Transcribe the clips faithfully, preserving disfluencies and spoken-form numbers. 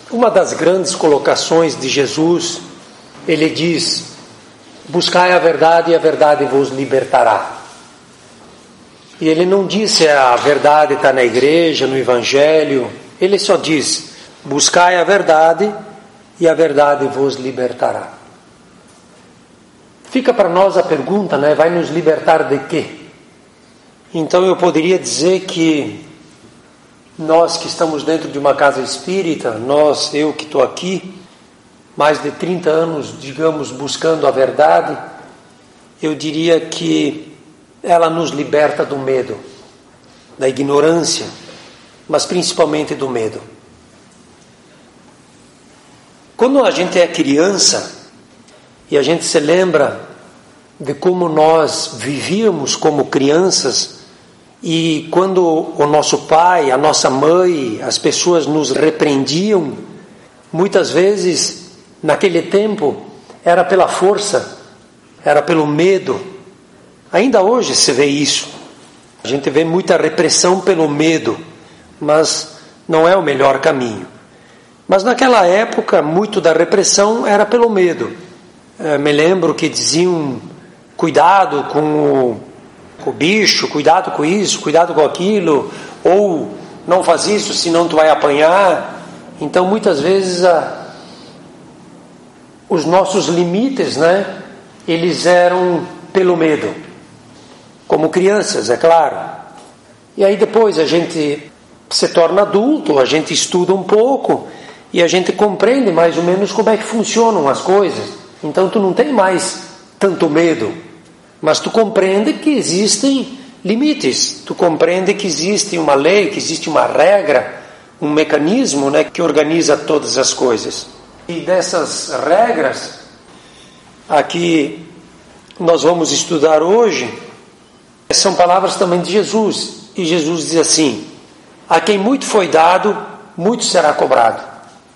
Uma das grandes colocações de Jesus, ele diz: buscai a verdade e a verdade vos libertará. E ele não disse a verdade está na igreja, no evangelho. Ele só diz: buscai a verdade e a verdade vos libertará. Fica para nós a pergunta, né? Vai nos libertar de quê? Então eu poderia dizer que nós que estamos dentro de uma casa espírita, nós, eu que estou aqui, mais de trinta anos, digamos, buscando a verdade, eu diria que ela nos liberta do medo, da ignorância, mas principalmente do medo. Quando a gente é criança e a gente se lembra de como nós vivíamos como crianças, e quando o nosso pai, a nossa mãe, as pessoas nos repreendiam, muitas vezes, naquele tempo, era pela força, era pelo medo. Ainda hoje se vê isso. A gente vê muita repressão pelo medo, mas não é o melhor caminho. Mas naquela época, muito da repressão era pelo medo. Eu me lembro que diziam: cuidado com o, com o bicho, cuidado com isso, cuidado com aquilo, ou não faz isso, senão tu vai apanhar. Então muitas vezes a, os nossos limites, né, eles eram pelo medo, como crianças, é claro. E aí depois a gente se torna adulto, a gente estuda um pouco e a gente compreende mais ou menos como é que funcionam as coisas. Então tu não tem mais tanto medo, mas tu compreende que existem limites, tu compreende que existe uma lei, que existe uma regra, um mecanismo, né, que organiza todas as coisas. E dessas regras, aqui nós vamos estudar hoje, são palavras também de Jesus. E Jesus diz assim: a quem muito foi dado, muito será cobrado.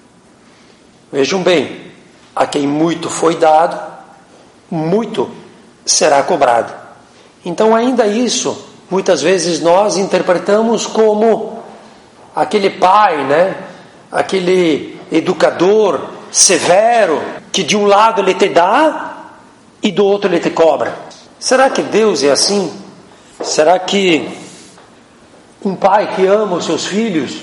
Vejam bem, a quem muito foi dado, muito será cobrado. Então ainda isso, muitas vezes nós interpretamos como aquele pai, né? Aquele educador severo, que de um lado ele te dá e do outro ele te cobra. Será que Deus é assim? Será que um pai que ama os seus filhos,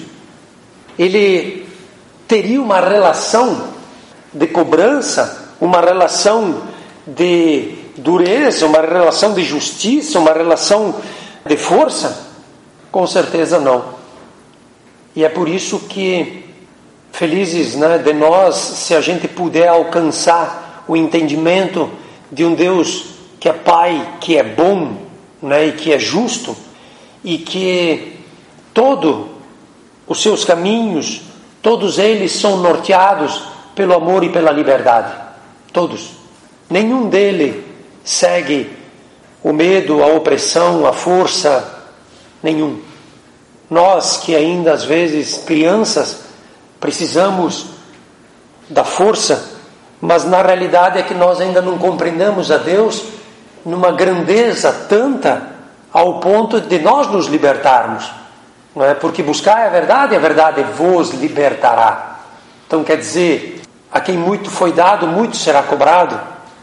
ele teria uma relação de cobrança, uma relação de dureza, uma relação de justiça, uma relação de força? Com certeza não. E é por isso que felizes, né, de nós se a gente puder alcançar o entendimento de um Deus que é Pai, que é bom, né, e que é justo, e que todos os seus caminhos, todos eles são norteados pelo amor e pela liberdade. Todos. Nenhum deles segue o medo, a opressão, a força. Nenhum. Nós que ainda às vezes crianças precisamos da força, mas na realidade é que nós ainda não compreendemos a Deus numa grandeza tanta ao ponto de nós nos libertarmos, não é? Porque buscar a verdade, a verdade vos libertará. Então quer dizer, a quem muito foi dado, muito será cobrado.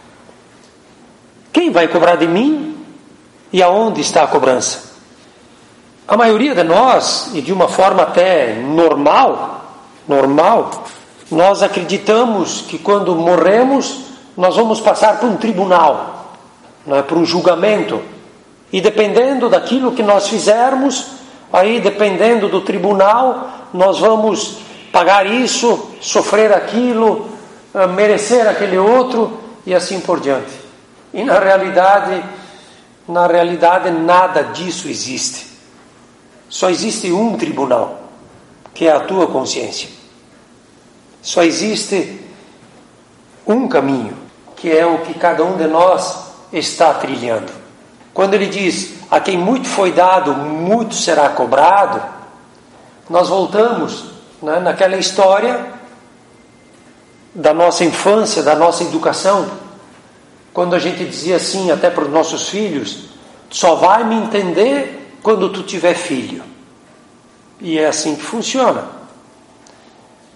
Quem vai cobrar de mim? E aonde está a cobrança? A maioria de nós, e de uma forma até normal, normal, nós acreditamos que quando morremos, nós vamos passar por um tribunal, não é? Por um julgamento. E dependendo daquilo que nós fizermos, aí dependendo do tribunal, nós vamos pagar isso, sofrer aquilo, merecer aquele outro, e assim por diante. E na realidade, na realidade nada disso existe. Só existe um tribunal, que é a tua consciência. Só existe um caminho, que é o que cada um de nós está trilhando. Quando ele diz, a quem muito foi dado, muito será cobrado, nós voltamos, né, naquela história da nossa infância, da nossa educação, quando a gente dizia assim até para os nossos filhos: só vai me entender quando tu tiver filho. E é assim que funciona.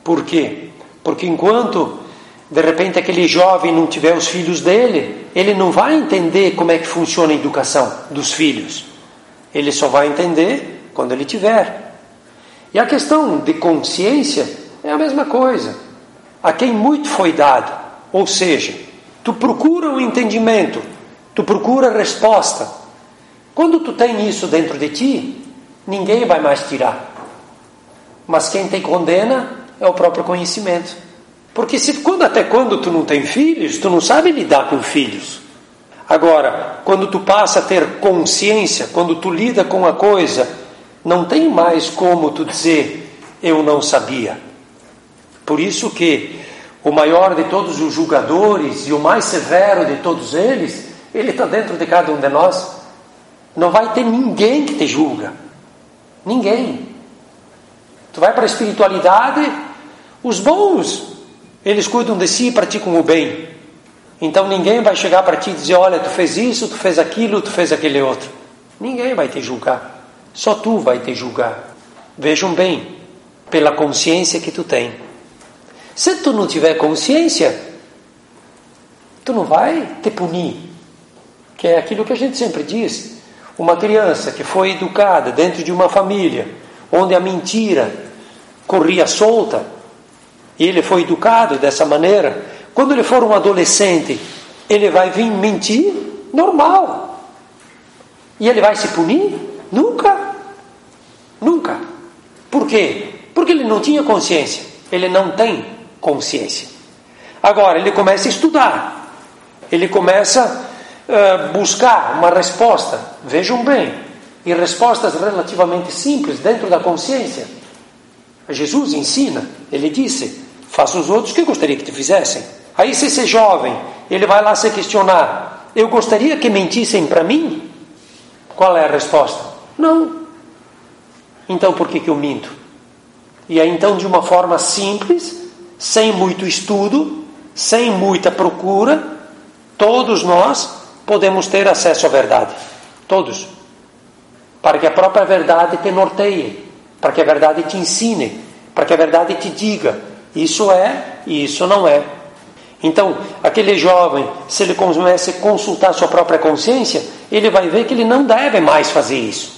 Por quê? Porque enquanto, de repente, aquele jovem não tiver os filhos dele, ele não vai entender como é que funciona a educação dos filhos. Ele só vai entender quando ele tiver. E a questão de consciência é a mesma coisa. A quem muito foi dado, ou seja, tu procura um entendimento, tu procura a resposta. Quando tu tem isso dentro de ti, ninguém vai mais tirar. Mas quem te condena é o próprio conhecimento. Porque se, quando, até quando tu não tem filhos, tu não sabe lidar com filhos. Agora, quando tu passa a ter consciência, quando tu lida com a coisa, não tem mais como tu dizer, eu não sabia. Por isso que o maior de todos os julgadores e o mais severo de todos eles, ele está dentro de cada um de nós. Não vai ter ninguém que te julga. Ninguém. Tu vai para a espiritualidade, os bons, eles cuidam de si e praticam o bem. Então ninguém vai chegar para ti e dizer, olha, tu fez isso, tu fez aquilo, tu fez aquele outro. Ninguém vai te julgar. Só tu vai te julgar. Vejam bem, pela consciência que tu tem. Se tu não tiver consciência, tu não vai te punir. Que é aquilo que a gente sempre diz. Uma criança que foi educada dentro de uma família onde a mentira corria solta, e ele foi educado dessa maneira, quando ele for um adolescente, ele vai vir mentir normal. E ele vai se punir? Nunca. Nunca. Por quê? Porque ele não tinha consciência. Ele não tem consciência. Agora, ele começa a estudar. Ele começa a uh, buscar uma resposta. Vejam bem. E respostas relativamente simples dentro da consciência. Jesus ensina. Ele disse, faça os outros o que eu gostaria que te fizessem. Aí se esse jovem, ele vai lá se questionar, eu gostaria que mentissem para mim? Qual é a resposta? Não. Então por que que eu minto? E aí então de uma forma simples, sem muito estudo, sem muita procura, todos nós podemos ter acesso à verdade. Todos. Para que a própria verdade te norteie, para que a verdade te ensine, para que a verdade te diga, isso é e isso não é. Então, aquele jovem, se ele começa a consultar sua própria consciência, ele vai ver que ele não deve mais fazer isso.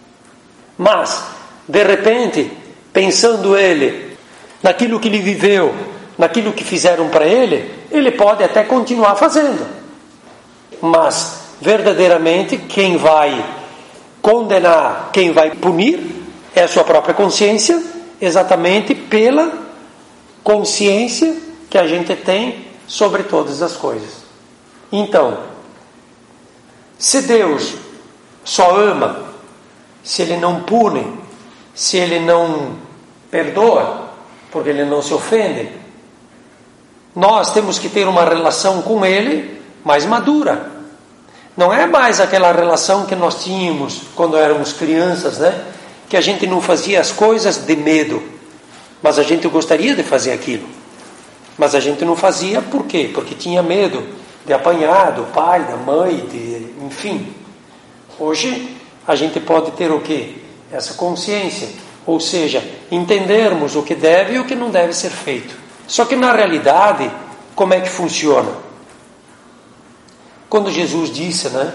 Mas, de repente, pensando ele naquilo que ele viveu, naquilo que fizeram para ele, ele pode até continuar fazendo. Mas, verdadeiramente, quem vai condenar, quem vai punir, é a sua própria consciência, exatamente pela consciência que a gente tem sobre todas as coisas. Então, se Deus só ama, se Ele não pune, se Ele não perdoa, porque Ele não se ofende, nós temos que ter uma relação com Ele mais madura. Não é mais aquela relação que nós tínhamos quando éramos crianças, né? Que a gente não fazia as coisas de medo, mas a gente gostaria de fazer aquilo. Mas a gente não fazia por quê? Porque tinha medo de apanhar do pai, da mãe, de, enfim. Hoje a gente pode ter o quê? Essa consciência, ou seja, entendermos o que deve e o que não deve ser feito. Só que na realidade, como é que funciona? Quando Jesus disse, né?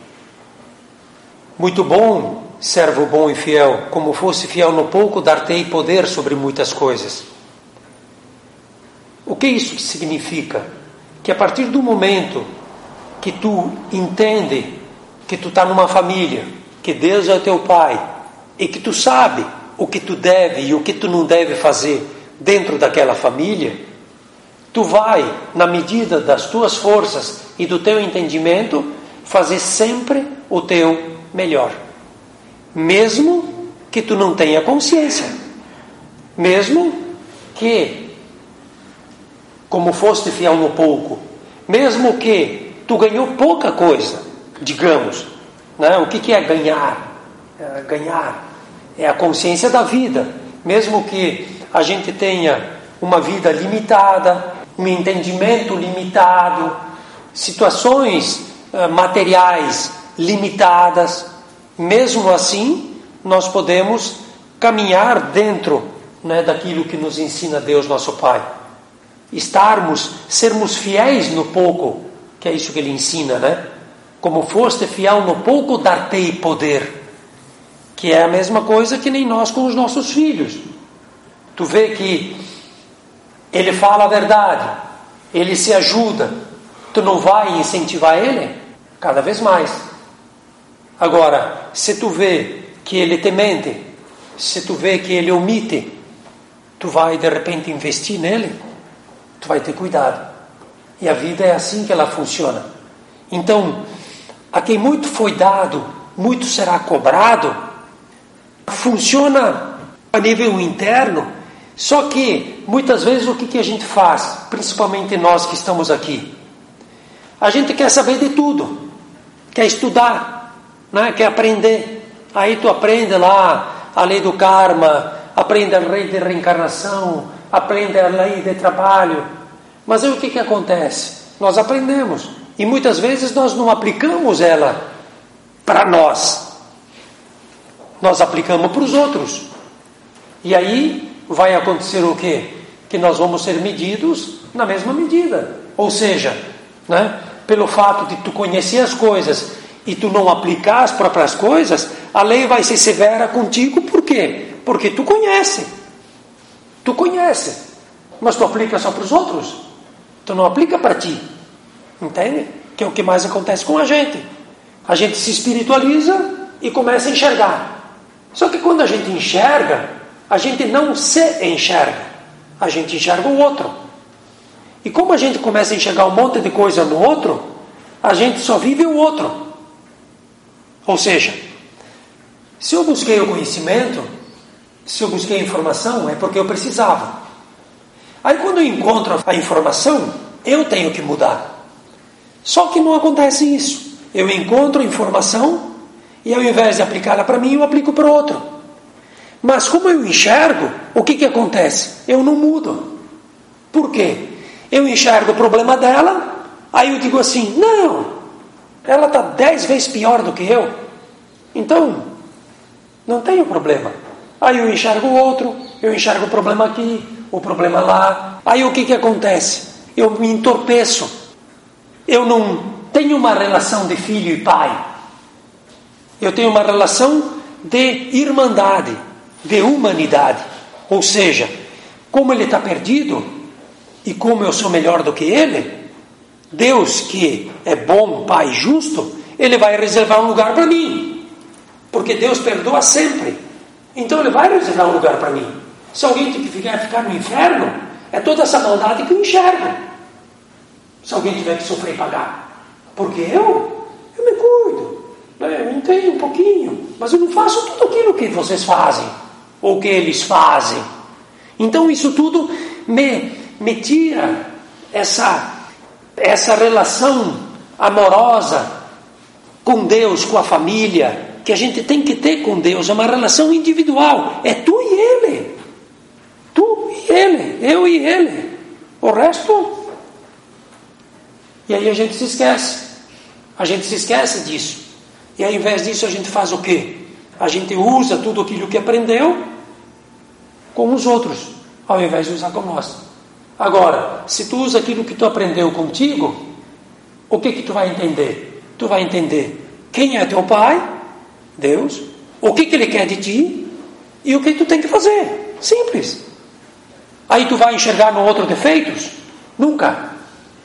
Muito bom, servo bom e fiel, como fosse fiel no pouco, dar-te-ei poder sobre muitas coisas. O que isso significa? Que a partir do momento que tu entende que tu está numa família, que Deus é teu pai, e que tu sabe o que tu deve e o que tu não deve fazer dentro daquela família, tu vai, na medida das tuas forças e do teu entendimento, fazer sempre o teu melhor. Mesmo que tu não tenha consciência. Mesmo que, como foste fiel no pouco, mesmo que tu ganhou pouca coisa, digamos, né? O que, que é ganhar? É ganhar é a consciência da vida. Mesmo que a gente tenha uma vida limitada, um entendimento limitado, situações uh, materiais limitadas, mesmo assim, nós podemos caminhar dentro né, daquilo que nos ensina Deus, nosso Pai. Estarmos, sermos fiéis no pouco, que é isso que Ele ensina, né? Como foste fiel no pouco, dar-te-ei poder. Que é a mesma coisa que nem nós com os nossos filhos. Tu vê que ele fala a verdade, ele se ajuda, tu não vai incentivar ele? Cada vez mais. Agora, se tu vê que ele te mente, se tu vê que ele omite, tu vai de repente investir nele? Tu vai ter cuidado. E a vida é assim que ela funciona. Então, a quem muito foi dado, muito será cobrado. Funciona a nível interno, só que muitas vezes o que, que a gente faz, principalmente nós que estamos aqui? A gente quer saber de tudo, quer estudar, né? Quer aprender. Aí tu aprende lá a lei do karma, aprende a lei de reencarnação, aprende a lei de trabalho. Mas aí o que, que acontece? Nós aprendemos e muitas vezes nós não aplicamos ela para nós. Nós aplicamos para os outros. E aí vai acontecer o quê? Que nós vamos ser medidos na mesma medida. Ou seja, né, pelo fato de tu conhecer as coisas e tu não aplicar as próprias coisas, a lei vai ser severa contigo. Por quê? Porque tu conhece. Tu conhece. Mas tu aplica só para os outros. Tu não aplica para ti. Entende? Que é o que mais acontece com a gente. A gente se espiritualiza e começa a enxergar. Só que quando a gente enxerga, a gente não se enxerga, a gente enxerga o outro. E como a gente começa a enxergar um monte de coisa no outro, a gente só vive o outro. Ou seja, se eu busquei o conhecimento, se eu busquei a informação, é porque eu precisava. Aí quando eu encontro a informação, eu tenho que mudar. Só que não acontece isso. Eu encontro a informação e ao invés de aplicá-la para mim, eu aplico para o outro. Mas como eu enxergo, o que, que acontece? Eu não mudo. Por quê? Eu enxergo o problema dela, aí eu digo assim, não, ela está dez vezes pior do que eu. Então, não tem problema. Aí eu enxergo o outro, eu enxergo o problema aqui, o problema lá. Aí o que, que acontece? Eu me entorpeço. Eu não tenho uma relação de filho e pai. Eu tenho uma relação de irmandade, de humanidade. Ou seja, como ele está perdido e como eu sou melhor do que ele, Deus, que é bom, Pai justo, Ele vai reservar um lugar para mim. Porque Deus perdoa sempre. Então Ele vai reservar um lugar para mim. Se alguém tem que ficar, ficar no inferno, é toda essa maldade que eu enxergo. Se alguém tiver que sofrer e pagar. Porque eu, eu me cuido. Eu entendo um pouquinho, mas eu não faço tudo aquilo que vocês fazem, ou que eles fazem. Então isso tudo me, me tira essa, essa relação amorosa com Deus, com a família, que a gente tem que ter com Deus. É uma relação individual, é tu e Ele. Tu e Ele, eu e Ele. O resto... E aí a gente se esquece. A gente se esquece disso. E ao invés disso a gente faz o quê? A gente usa tudo aquilo que aprendeu com os outros, ao invés de usar com nós. Agora, se tu usa aquilo que tu aprendeu contigo, o que que tu vai entender? Tu vai entender quem é teu pai, Deus, o que que Ele quer de ti e o que tu tem que fazer. Simples. Aí tu vai enxergar no outro defeitos? Nunca.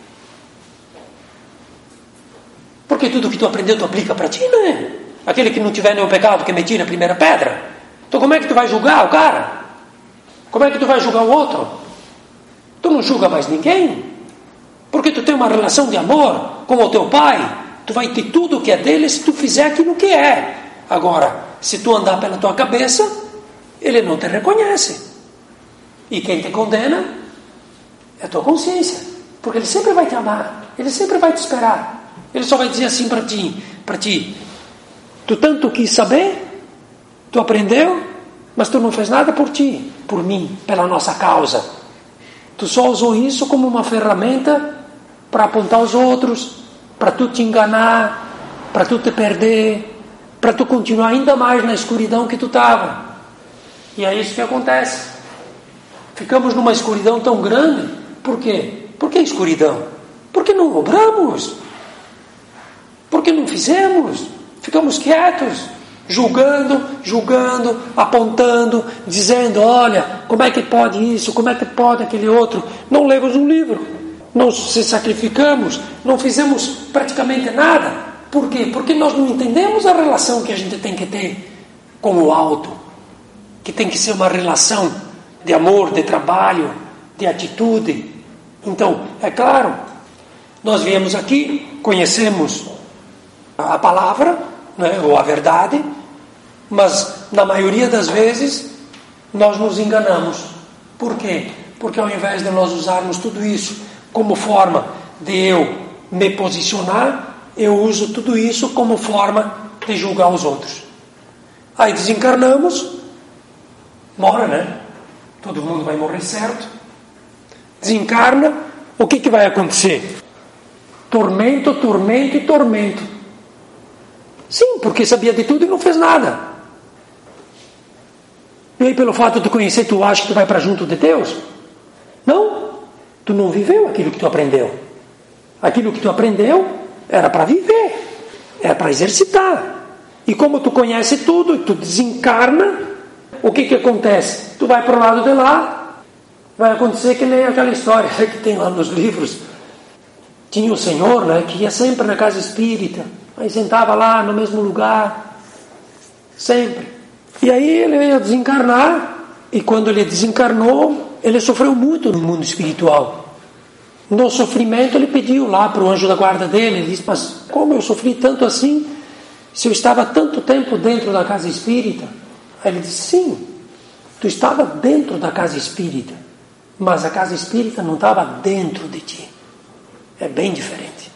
Porque tudo que tu aprendeu, tu aplica para ti, né? Aquele que não tiver nenhum pecado, que metir na primeira pedra. Então como é que tu vai julgar o cara? Como é que tu vai julgar o outro? Tu não julga mais ninguém. Porque tu tem uma relação de amor com o teu pai. Tu vai ter tudo o que é dele se tu fizer aquilo que é. Agora, se tu andar pela tua cabeça, ele não te reconhece. E quem te condena é a tua consciência. Porque ele sempre vai te amar. Ele sempre vai te esperar. Ele só vai dizer assim para ti, para ti, tu tanto quis saber, tu aprendeu, mas tu não fez nada por ti, por mim, pela nossa causa. Tu só usou isso como uma ferramenta para apontar os outros, para tu te enganar, para tu te perder, para tu continuar ainda mais na escuridão que tu estava. E é isso que acontece. ficamos numa escuridão tão grande. Por quê? Por que escuridão? Porque não obramos. Porque não fizemos. Ficamos quietos, julgando, julgando, apontando, dizendo, olha, como é que pode isso, como é que pode aquele outro. Não lemos um livro, não se sacrificamos, não fizemos praticamente nada. Por quê? Porque nós não entendemos a relação que a gente tem que ter com o alto, que tem que ser uma relação de amor, de trabalho, de atitude. Então, é claro, nós viemos aqui, conhecemos a palavra, né, ou a verdade, mas na maioria das vezes nós nos enganamos. Por quê? Porque ao invés de nós usarmos tudo isso como forma de eu me posicionar, eu uso tudo isso como forma de julgar os outros. Aí desencarnamos, morre, né? Todo mundo vai morrer certo. Desencarna, o que, que vai acontecer? Tormento, tormento e tormento. Sim, porque sabia de tudo e não fez nada. E aí, pelo fato de conhecer, tu acha que tu vai para junto de Deus? Não. Tu não viveu aquilo que tu aprendeu. Aquilo que tu aprendeu era para viver, era para exercitar. E como tu conhece tudo, tu desencarna, o que que acontece? Tu vai para o lado de lá, vai acontecer que nem aquela história que tem lá nos livros. Tinha o senhor, né, que ia sempre na casa espírita, aí sentava lá no mesmo lugar, sempre. E aí ele veio desencarnar, e quando ele desencarnou, ele sofreu muito no mundo espiritual. No sofrimento ele pediu lá para o anjo da guarda dele, ele disse, mas como eu sofri tanto assim, se eu estava tanto tempo dentro da casa espírita? Aí ele disse, sim, tu estava dentro da casa espírita, mas a casa espírita não estava dentro de ti. É bem diferente.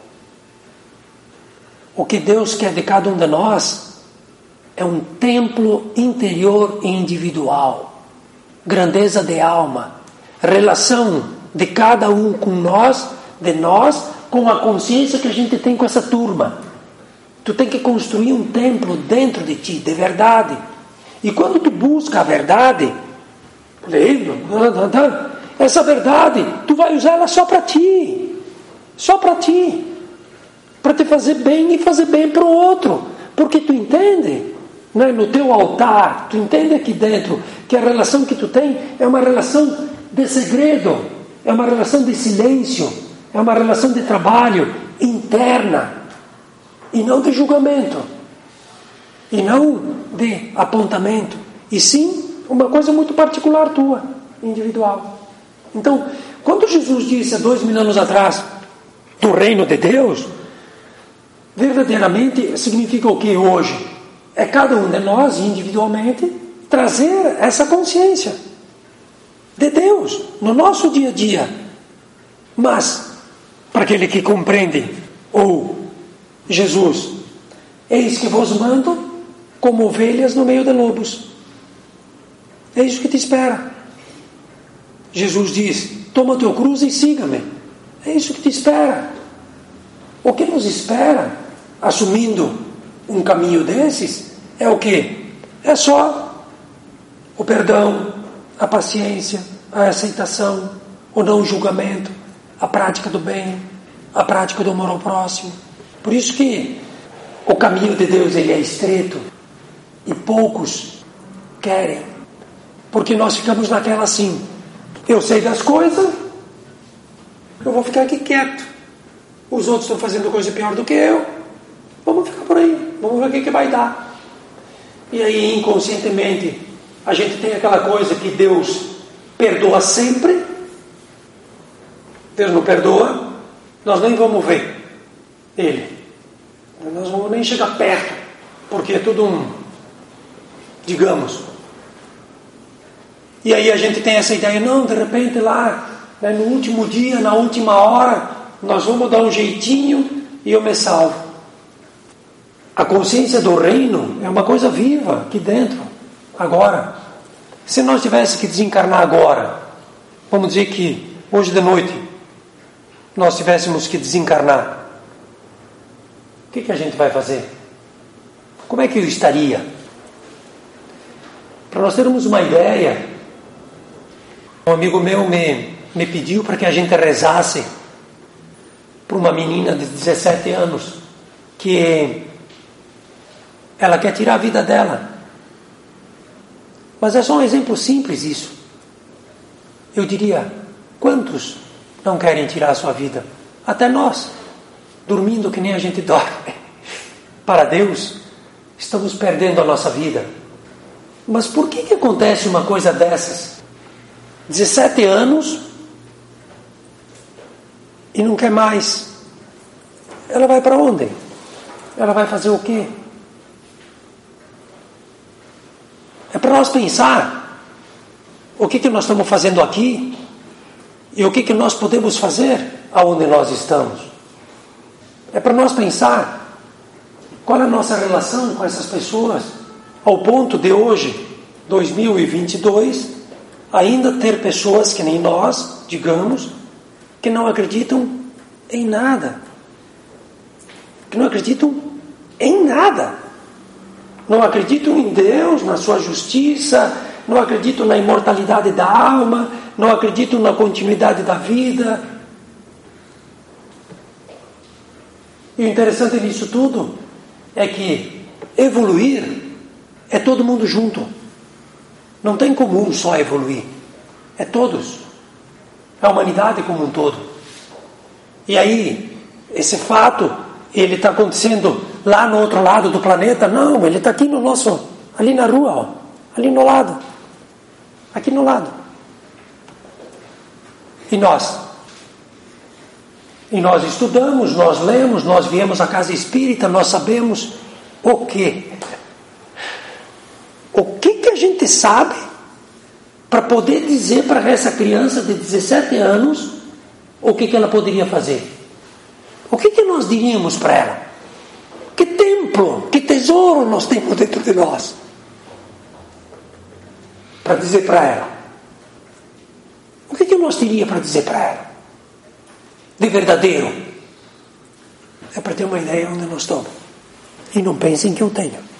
O que Deus quer de cada um de nós é um templo interior e individual, grandeza de alma, relação de cada um com nós, de nós, com a consciência que a gente tem com essa turma. Tu tem que construir um templo dentro de ti, de verdade. E quando tu busca a verdade, essa verdade, tu vai usar ela só para ti. Só para ti. Para te fazer bem e fazer bem para o outro. Porque tu entende, né, no teu altar, tu entende aqui dentro que a relação que tu tem é uma relação de segredo, é uma relação de silêncio, é uma relação de trabalho interna e não de julgamento e não de apontamento, e sim uma coisa muito particular tua, individual. Então, quando Jesus disse há dois mil anos atrás do reino de Deus, verdadeiramente significa o que hoje? É cada um de nós individualmente trazer essa consciência de Deus no nosso dia a dia. Mas para aquele que compreende, ou Jesus, eis que vos mando como ovelhas no meio de lobos. É isso que te espera. Jesus diz, toma o teu cruz e siga-me. É isso que te espera. O que nos espera, assumindo um caminho desses, é o quê? É só o perdão, a paciência, a aceitação, o não julgamento, a prática do bem, a prática do amor ao próximo. Por isso que o caminho de Deus ele é estreito e poucos querem, porque nós ficamos naquela assim, eu sei das coisas, eu vou ficar aqui quieto, os outros estão fazendo coisa pior do que eu, vamos ficar por aí, vamos ver o que, que vai dar. E aí inconscientemente a gente tem aquela coisa que Deus perdoa sempre. Deus não perdoa, nós nem vamos ver Ele, nós não vamos nem chegar perto, porque é tudo um, digamos. E aí a gente tem essa ideia, não, de repente lá, né, no último dia, na última hora, nós vamos dar um jeitinho e eu me salvo. A consciência do reino é uma coisa viva aqui dentro, agora. Se nós tivéssemos que desencarnar agora, vamos dizer que hoje de noite nós tivéssemos que desencarnar, o que, que a gente vai fazer? Como é que eu estaria? Para nós termos uma ideia, Um amigo meu me, me pediu para que a gente rezasse para uma menina de dezessete anos que ela quer tirar a vida dela. Mas é só um exemplo simples isso. Eu diria, quantos não querem tirar a sua vida? Até nós, dormindo que nem a gente dorme. Para Deus, estamos perdendo a nossa vida. Mas por que que acontece uma coisa dessas? dezessete anos e não quer mais. Ela vai para onde? Ela vai fazer o quê? É para nós pensar o que que nós estamos fazendo aqui e o que que nós podemos fazer aonde nós estamos. É para nós pensar qual é a nossa relação com essas pessoas ao ponto de hoje, dois mil e vinte e dois, ainda ter pessoas que nem nós, digamos, que não acreditam em nada. Que não acreditam em nada. Não acreditam em Deus, na sua justiça, não acreditam na imortalidade da alma, não acreditam na continuidade da vida. E o interessante nisso tudo é que evoluir é todo mundo junto. Não tem como um só evoluir. É todos. É a humanidade como um todo. E aí, esse fato, ele está acontecendo lá no outro lado do planeta? Não, ele está aqui no nosso, ali na rua, ó, ali no lado. Aqui no lado. E nós? E nós estudamos, nós lemos, nós viemos à casa espírita, nós sabemos o quê? O que que a gente sabe para poder dizer para essa criança de dezessete anos o que que ela poderia fazer? O que que nós diríamos para ela? Que templo, que tesouro nós temos dentro de nós para dizer para ela? O que que nós teríamos para dizer para ela? De verdadeiro. É para ter uma ideia onde nós estamos. E não pensem que eu tenho.